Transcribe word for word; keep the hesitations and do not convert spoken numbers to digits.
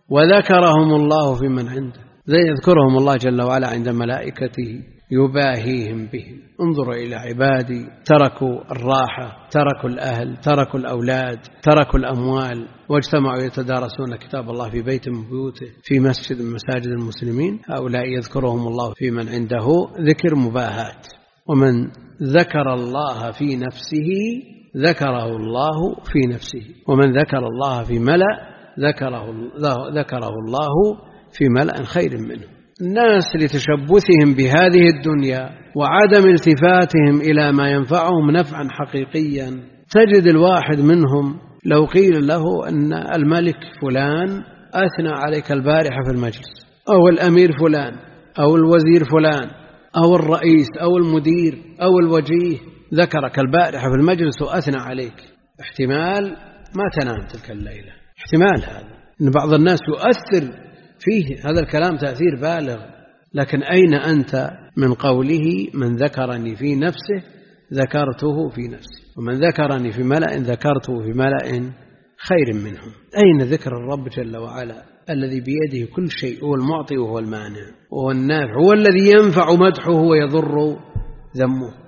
وذكرهم الله في من عنده، يذكرهم الله جل وعلا عند ملائكته يباهيهم بهم. انظروا إلى عبادي تركوا الراحة، تركوا الأهل، تركوا الأولاد، تركوا الأموال، واجتمعوا يتدارسون كتاب الله في بيت من بيوته، في مسجد من مساجد المسلمين. هؤلاء يذكرهم الله في من عنده ذكر مباهات. ومن ذكر الله في نفسه ذكره الله في نفسه، ومن ذكر الله في ملأ ذكره, ذكره الله في ملأ خير منه. الناس لتشبثهم بهذه الدنيا وعدم التفاتهم إلى ما ينفعهم نفعا حقيقيا، تجد الواحد منهم لو قيل له أن الملك فلان أثنى عليك البارحة في المجلس، أو الأمير فلان، أو الوزير فلان، أو الرئيس، أو المدير، أو الوجيه ذكرك البارحة في المجلس وأثنى عليك، احتمال ما تنام تلك الليلة. احتمال هذا أن بعض الناس يؤثر فيه هذا الكلام تأثير بالغ. لكن أين أنت من قوله من ذكرني في نفسه ذكرته في نفسي، ومن ذكرني في ملأ ذكرته في ملأ خير منهم؟ أين ذكر الرب جل وعلا الذي بيده كل شيء، هو المعطي وهو المانع وهو النافع، هو الذي ينفع مدحه ويضر ذمه.